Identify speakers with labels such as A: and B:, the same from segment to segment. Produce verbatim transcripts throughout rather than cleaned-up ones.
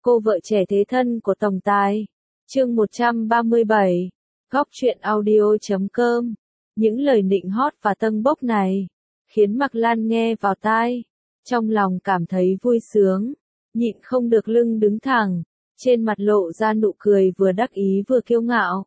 A: Cô vợ trẻ thế thân của tổng tài. Chương một trăm ba mươi bảy. Góc truyện audio chấm com. Những lời nịnh hót và tâng bốc này khiến Mạc Lan nghe vào tai, trong lòng cảm thấy vui sướng, nhịn không được lưng đứng thẳng, trên mặt lộ ra nụ cười vừa đắc ý vừa kiêu ngạo.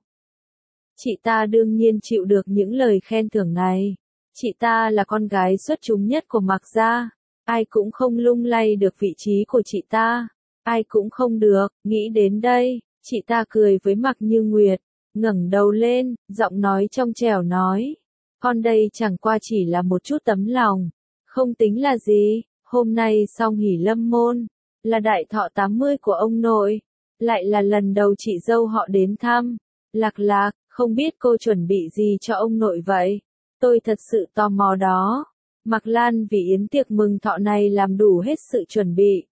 A: Chị ta đương nhiên chịu được những lời khen thưởng này. Chị ta là con gái xuất chúng nhất của Mạc gia, ai cũng không lung lay được vị trí của chị ta, ai cũng không được. Nghĩ đến đây, chị ta cười với Mạc Như Nguyệt, ngẩng đầu lên, giọng nói trong trẻo nói, con đây chẳng qua chỉ là một chút tấm lòng, không tính là gì. Hôm nay song hỷ lâm môn, là đại thọ tám mươi của ông nội, lại là lần đầu chị dâu họ đến thăm. Lạc Lạc, không biết cô chuẩn bị gì cho ông nội vậy? Tôi thật sự tò mò đó. Mạc Lan vì yến tiệc mừng thọ này làm đủ hết sự chuẩn bị.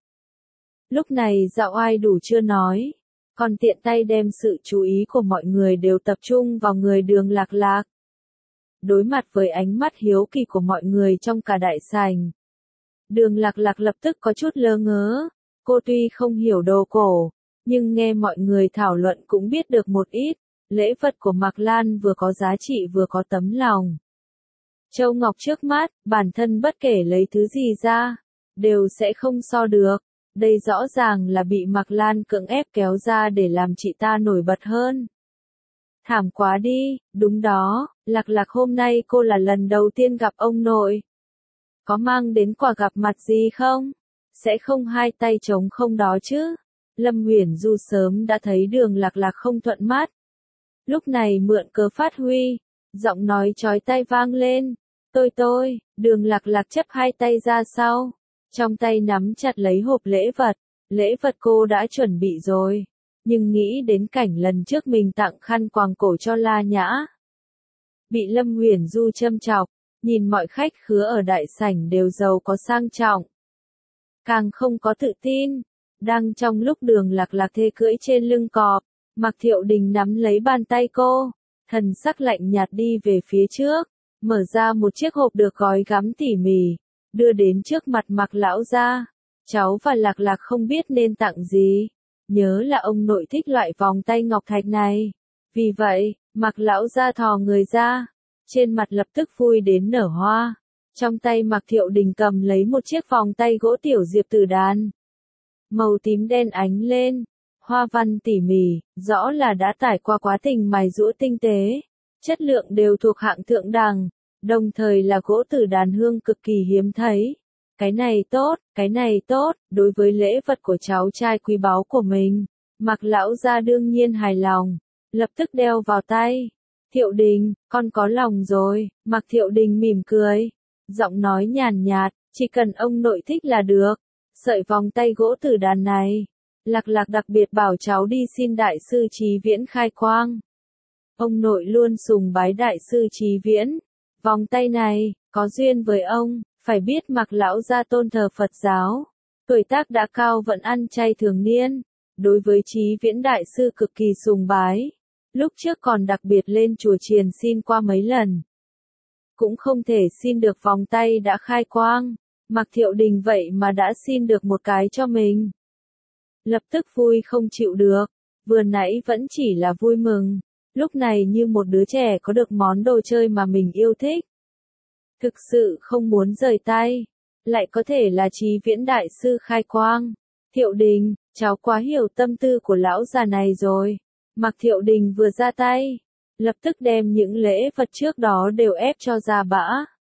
A: Lúc này dạo ai đủ chưa nói, còn tiện tay đem sự chú ý của mọi người đều tập trung vào người Đường Lạc Lạc. Đối mặt với ánh mắt hiếu kỳ của mọi người trong cả đại sảnh, Đường Lạc Lạc lập tức có chút lơ ngớ. Cô tuy không hiểu đồ cổ, nhưng nghe mọi người thảo luận cũng biết được một ít. Lễ vật của Mạc Lan vừa có giá trị vừa có tấm lòng. Châu ngọc trước mắt, bản thân bất kể lấy thứ gì ra, đều sẽ không so được. Đây rõ ràng là bị Mạc Lan cưỡng ép kéo ra để làm chị ta nổi bật hơn. Thảm quá đi, đúng đó, Lạc Lạc hôm nay cô là lần đầu tiên gặp ông nội. Có mang đến quà gặp mặt gì không? Sẽ không hai tay trống không đó chứ? Lâm Huyền Du sớm đã thấy Đường Lạc Lạc không thuận mắt. Lúc này mượn cớ phát huy, giọng nói chói tai vang lên. Tôi tôi, Đường Lạc Lạc chấp hai tay ra sau, trong tay nắm chặt lấy hộp lễ vật. Lễ vật cô đã chuẩn bị rồi, nhưng nghĩ đến cảnh lần trước mình tặng khăn quàng cổ cho La Nhã, bị Lâm Huyền Du châm chọc, nhìn mọi khách khứa ở đại sảnh đều giàu có sang trọng, càng không có tự tin. Đang trong lúc Đường Lạc Lạc thê cưỡi trên lưng cọp, Mạc Thiệu Đình nắm lấy bàn tay cô, thần sắc lạnh nhạt đi về phía trước, mở ra một chiếc hộp được gói gắm tỉ mỉ, đưa đến trước mặt Mạc lão gia. Cháu và Lạc Lạc không biết nên tặng gì, nhớ là ông nội thích loại vòng tay ngọc thạch này. Vì vậy, Mạc lão gia thò người ra, trên mặt lập tức vui đến nở hoa. Trong tay Mạc Thiệu Đình cầm lấy một chiếc vòng tay gỗ tiểu diệp tử đàn, màu tím đen ánh lên, hoa văn tỉ mỉ, rõ là đã trải qua quá trình mài giũa tinh tế, chất lượng đều thuộc hạng thượng đẳng, đồng thời là gỗ tử đàn hương cực kỳ hiếm thấy. Cái này tốt, cái này tốt, đối với lễ vật của cháu trai quý báu của mình, Mạc lão gia đương nhiên hài lòng, lập tức đeo vào tay. Thiệu Đình, con có lòng rồi. Mạc Thiệu Đình mỉm cười, giọng nói nhàn nhạt, chỉ cần ông nội thích là được. Sợi vòng tay gỗ tử đàn này, Lạc Lạc đặc biệt bảo cháu đi xin đại sư Chí Viễn khai quang. Ông nội luôn sùng bái đại sư Chí Viễn. Vòng tay này, có duyên với ông, phải biết Mạc lão gia tôn thờ Phật giáo, tuổi tác đã cao vẫn ăn chay thường niên. Đối với Chí Viễn đại sư cực kỳ sùng bái, lúc trước còn đặc biệt lên chùa chiền xin qua mấy lần, cũng không thể xin được vòng tay đã khai quang. Mạc Thiệu Đình vậy mà đã xin được một cái cho mình, lập tức vui không chịu được. Vừa nãy vẫn chỉ là vui mừng, lúc này như một đứa trẻ có được món đồ chơi mà mình yêu thích, thực sự không muốn rời tay. Lại có thể là Chí Viễn đại sư khai quang. Thiệu Đình, cháu quá hiểu tâm tư của lão già này rồi. Mạc Thiệu Đình vừa ra tay, lập tức đem những lễ vật trước đó đều ép cho ra bã.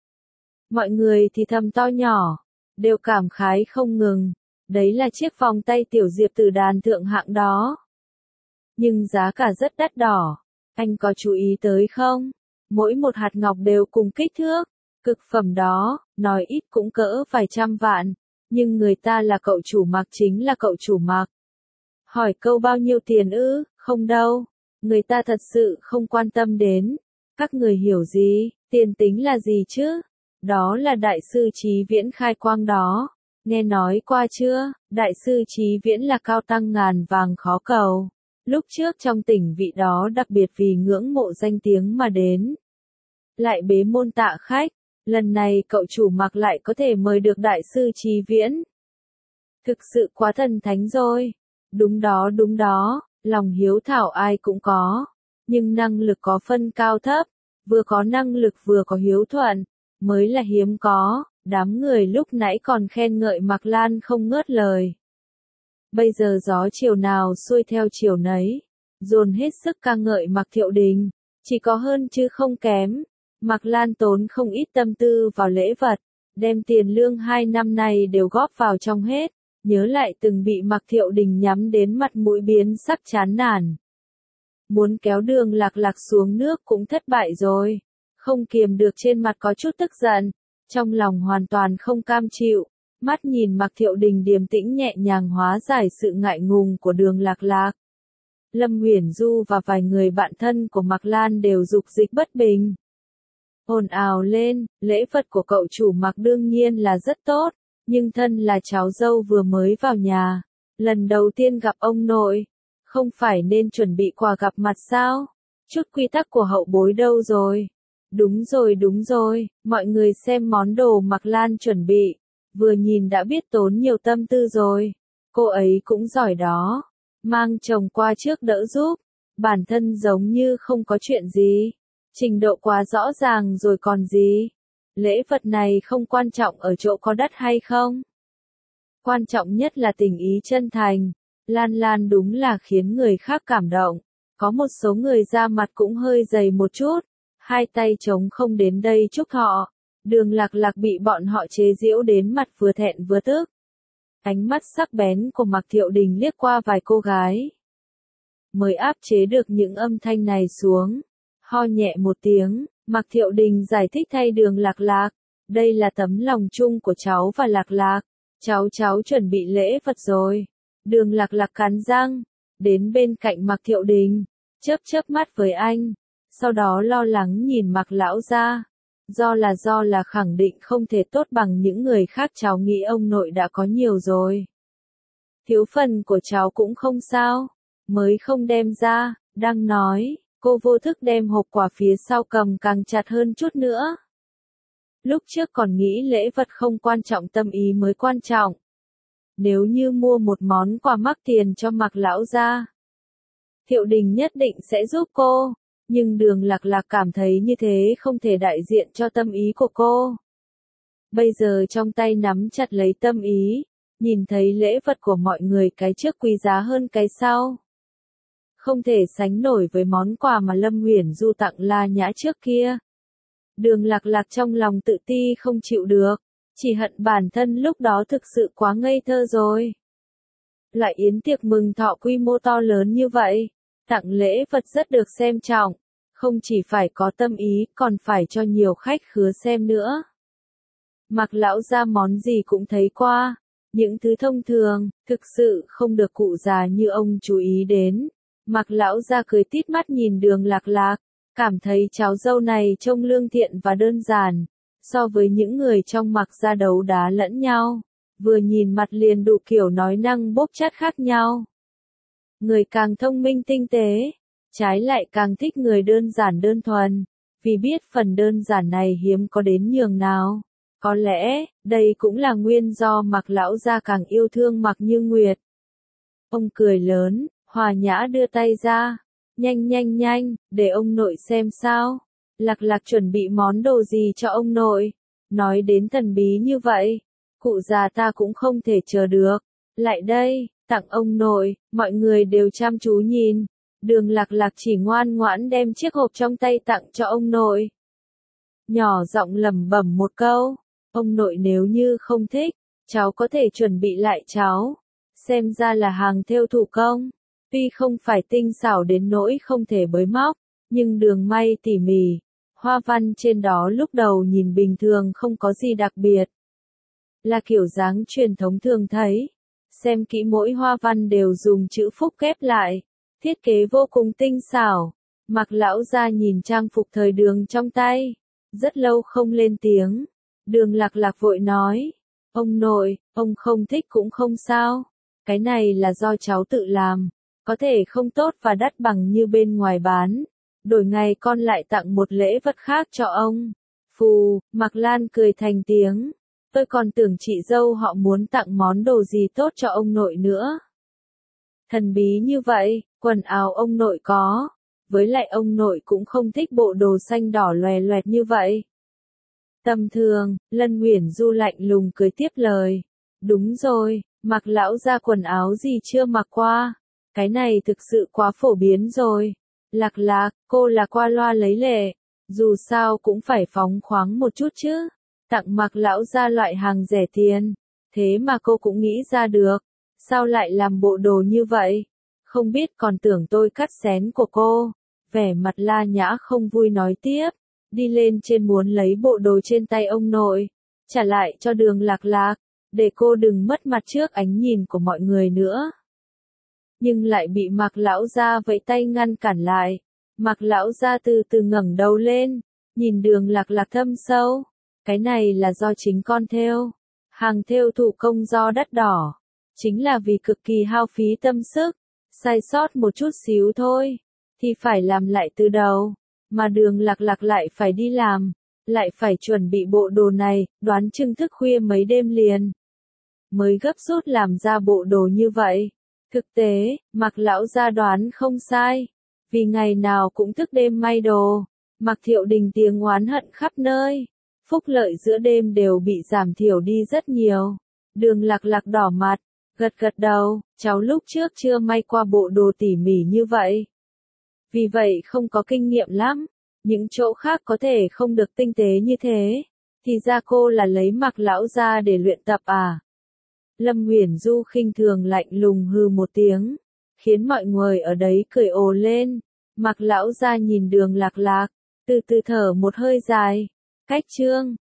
A: Mọi người thì thầm to nhỏ, đều cảm khái không ngừng. Đấy là chiếc vòng tay tiểu diệp tử đàn thượng hạng đó, nhưng giá cả rất đắt đỏ. Anh có chú ý tới không? Mỗi một hạt ngọc đều cùng kích thước. Cực phẩm đó, nói ít cũng cỡ vài trăm vạn. Nhưng người ta là cậu chủ Mạc, chính là cậu chủ Mạc. Hỏi câu bao nhiêu tiền ư? Không đâu. Người ta thật sự không quan tâm đến. Các người hiểu gì? Tiền tính là gì chứ? Đó là đại sư Chí Viễn khai quang đó. Nghe nói qua chưa? Đại sư Chí Viễn là cao tăng ngàn vàng khó cầu. Lúc trước trong tỉnh vị đó đặc biệt vì ngưỡng mộ danh tiếng mà đến, lại bế môn tạ khách. Lần này cậu chủ Mạc lại có thể mời được đại sư Chí Viễn, thực sự quá thần thánh rồi. Đúng đó đúng đó, lòng hiếu thảo ai cũng có. Nhưng năng lực có phân cao thấp, vừa có năng lực vừa có hiếu thuận, mới là hiếm có. Đám người lúc nãy còn khen ngợi Mạc Lan không ngớt lời. Bây giờ gió chiều nào xuôi theo chiều nấy, dồn hết sức ca ngợi Mạc Thiệu Đình, chỉ có hơn chứ không kém. Mạc Lan tốn không ít tâm tư vào lễ vật, đem tiền lương hai năm nay đều góp vào trong hết, nhớ lại từng bị Mạc Thiệu Đình nhắm đến mặt mũi biến sắc chán nản. Muốn kéo Đường Lạc Lạc xuống nước cũng thất bại rồi, không kiềm được trên mặt có chút tức giận, trong lòng hoàn toàn không cam chịu, mắt nhìn Mạc Thiệu Đình điềm tĩnh nhẹ nhàng hóa giải sự ngại ngùng của Đường Lạc Lạc. Lâm Uyển Du và vài người bạn thân của Mạc Lan đều dục dịch bất bình. Ồn ào lên, lễ vật của cậu chủ Mạc đương nhiên là rất tốt, nhưng thân là cháu dâu vừa mới vào nhà, lần đầu tiên gặp ông nội, không phải nên chuẩn bị quà gặp mặt sao? Chút quy tắc của hậu bối đâu rồi? Đúng rồi đúng rồi, mọi người xem món đồ Mạc Lan chuẩn bị, vừa nhìn đã biết tốn nhiều tâm tư rồi. Cô ấy cũng giỏi đó, mang chồng qua trước đỡ giúp, bản thân giống như không có chuyện gì. Trình độ quá rõ ràng rồi còn gì. Lễ vật này không quan trọng ở chỗ có đắt hay không. Quan trọng nhất là tình ý chân thành. Lan Lan đúng là khiến người khác cảm động. Có một số người da mặt cũng hơi dày một chút, hai tay trống không đến đây chúc họ. Đường Lạc Lạc bị bọn họ chế giễu đến mặt vừa thẹn vừa tức. Ánh mắt sắc bén của Mạc Thiệu Đình liếc qua vài cô gái, mới áp chế được những âm thanh này xuống. Ho nhẹ một tiếng, Mạc Thiệu Đình giải thích thay Đường Lạc Lạc, đây là tấm lòng chung của cháu và Lạc Lạc, cháu cháu chuẩn bị lễ vật rồi. Đường Lạc Lạc cắn răng, đến bên cạnh Mạc Thiệu Đình, chớp chớp mắt với anh, sau đó lo lắng nhìn Mạc lão gia. Do là do là khẳng định không thể tốt bằng những người khác, cháu nghĩ ông nội đã có nhiều rồi. Thiếu phần của cháu cũng không sao, mới không đem ra, đang nói, cô vô thức đem hộp quà phía sau cầm càng chặt hơn chút nữa. Lúc trước còn nghĩ lễ vật không quan trọng, tâm ý mới quan trọng. Nếu như mua một món quà mắc tiền cho Mạc lão gia, Thiệu Đình nhất định sẽ giúp cô. Nhưng Đường Lạc Lạc cảm thấy như thế không thể đại diện cho tâm ý của cô. Bây giờ trong tay nắm chặt lấy tâm ý, nhìn thấy lễ vật của mọi người cái trước quý giá hơn cái sau. Không thể sánh nổi với món quà mà Lâm Uyển Du tặng La Nhã trước kia. Đường Lạc Lạc trong lòng tự ti không chịu được, chỉ hận bản thân lúc đó thực sự quá ngây thơ rồi. Lại yến tiệc mừng thọ quy mô to lớn như vậy. Tặng lễ vật rất được xem trọng, không chỉ phải có tâm ý, còn phải cho nhiều khách khứa xem nữa. Mạc lão gia món gì cũng thấy qua, những thứ thông thường, thực sự không được cụ già như ông chú ý đến. Mạc lão gia cười tít mắt nhìn Đường Lạc Lạc, cảm thấy cháu dâu này trông lương thiện và đơn giản, so với những người trong Mạc gia đấu đá lẫn nhau, vừa nhìn mặt liền đủ kiểu nói năng bốc chát khác nhau. Người càng thông minh tinh tế, trái lại càng thích người đơn giản đơn thuần, vì biết phần đơn giản này hiếm có đến nhường nào. Có lẽ, đây cũng là nguyên do Mạc lão gia càng yêu thương Mạc Như Nguyệt. Ông cười lớn, hòa nhã đưa tay ra, nhanh nhanh nhanh, để ông nội xem sao. Lạc Lạc chuẩn bị món đồ gì cho ông nội, nói đến thần bí như vậy, cụ già ta cũng không thể chờ được. Lại đây, tặng ông nội, mọi người đều chăm chú nhìn. Đường Lạc Lạc chỉ ngoan ngoãn đem chiếc hộp trong tay tặng cho ông nội. Nhỏ giọng lẩm bẩm một câu, ông nội nếu như không thích, cháu có thể chuẩn bị lại cháu. Xem ra là hàng thêu thủ công, tuy không phải tinh xảo đến nỗi không thể bới móc, nhưng đường may tỉ mỉ, hoa văn trên đó lúc đầu nhìn bình thường không có gì đặc biệt. Là kiểu dáng truyền thống thường thấy. Xem kỹ mỗi hoa văn đều dùng chữ phúc ghép lại, thiết kế vô cùng tinh xảo. Mạc lão gia nhìn trang phục thời Đường trong tay, rất lâu không lên tiếng. Đường Lạc Lạc vội nói, ông nội, ông không thích cũng không sao, cái này là do cháu tự làm, có thể không tốt và đắt bằng như bên ngoài bán, đổi ngày con lại tặng một lễ vật khác cho ông. Phù, Mạc Lan cười thành tiếng. Tôi còn tưởng chị dâu họ muốn tặng món đồ gì tốt cho ông nội nữa. Thần bí như vậy, quần áo ông nội có. Với lại ông nội cũng không thích bộ đồ xanh đỏ loè loẹt như vậy. Tầm thường, Lân Uyển Du lạnh lùng cười tiếp lời. Đúng rồi, mặc lão gia quần áo gì chưa mặc qua. Cái này thực sự quá phổ biến rồi. Lạc Lạc, cô là qua loa lấy lệ. Dù sao cũng phải phóng khoáng một chút chứ. Tặng mặc lão gia loại hàng rẻ tiền. Thế mà cô cũng nghĩ ra được. Sao lại làm bộ đồ như vậy? Không biết còn tưởng tôi cắt xén của cô. Vẻ mặt La Nhã không vui nói tiếp. Đi lên trên muốn lấy bộ đồ trên tay ông nội. Trả lại cho Đường Lạc Lạc. Để cô đừng mất mặt trước ánh nhìn của mọi người nữa. Nhưng lại bị Mạc lão gia vẫy tay ngăn cản lại. Mạc lão gia từ từ ngẩng đầu lên. Nhìn Đường Lạc Lạc thâm sâu. Cái này là do chính con thêu. Hàng thêu thủ công do đắt đỏ. Chính là vì cực kỳ hao phí tâm sức. Sai sót một chút xíu thôi. Thì phải làm lại từ đầu. Mà Đường Lạc Lạc lại phải đi làm. Lại phải chuẩn bị bộ đồ này. Đoán chừng thức khuya mấy đêm liền. Mới gấp rút làm ra bộ đồ như vậy. Thực tế, Mạc lão gia đoán không sai. Vì ngày nào cũng thức đêm may đồ. Mạc Thiệu Đình tiếng oán hận khắp nơi. Phúc lợi giữa đêm đều bị giảm thiểu đi rất nhiều. Đường Lạc Lạc đỏ mặt, gật gật đầu, cháu lúc trước chưa may qua bộ đồ tỉ mỉ như vậy. Vì vậy không có kinh nghiệm lắm. Những chỗ khác có thể không được tinh tế như thế. Thì ra cô là lấy Mạc lão gia để luyện tập à? Lâm Uyển Du khinh thường lạnh lùng hừ một tiếng, khiến mọi người ở đấy cười ồ lên. Mạc lão gia nhìn Đường Lạc Lạc, từ từ thở một hơi dài. Cách chương